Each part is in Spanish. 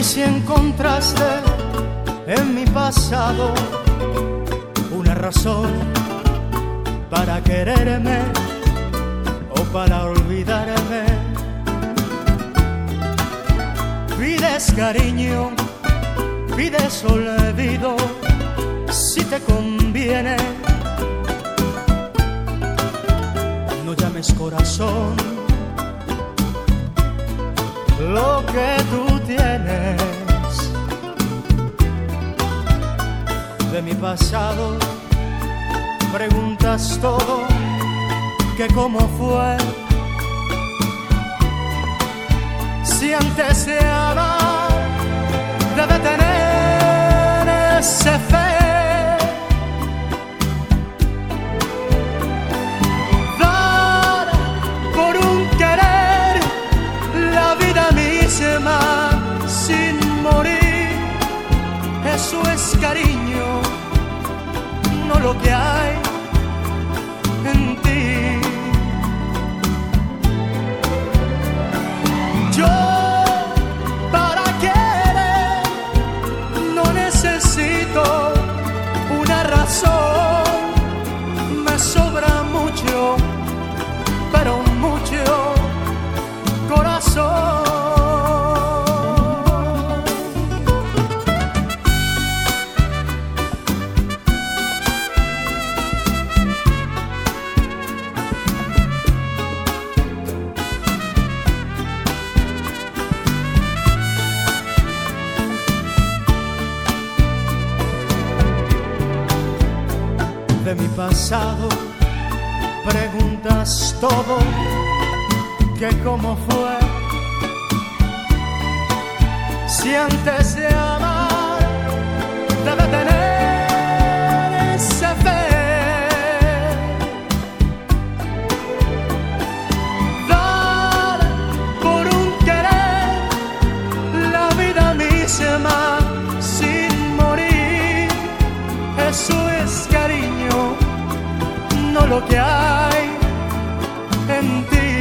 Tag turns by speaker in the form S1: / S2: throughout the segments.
S1: si encontraste en mi pasado una razón para quererme o para olvidarme. Pides cariño, pides olvido, si te conviene. No llames corazón lo que tú tienes. De mi pasado preguntas todo, que cómo fue. Si antes de amar debe tener ese fe, dar por un querer la vida misma sin morir. Eso es cariño, no lo que hay en ti. Yo para querer no necesito una razón, me sobra mucho, pero mucho corazón. De mi pasado preguntas todo, que cómo fue. Si antes de amar debe tener esa fe, dar por un querer la vida misma sin morir. Eso es cariño, no lo que hay en ti.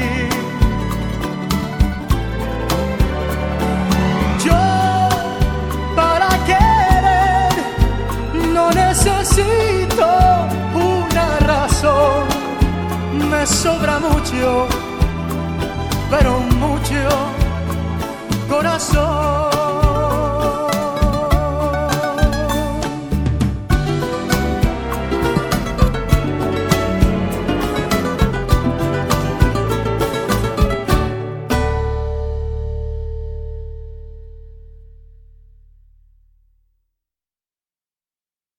S1: Yo para querer no necesito una razón, me sobra mucho, pero mucho corazón.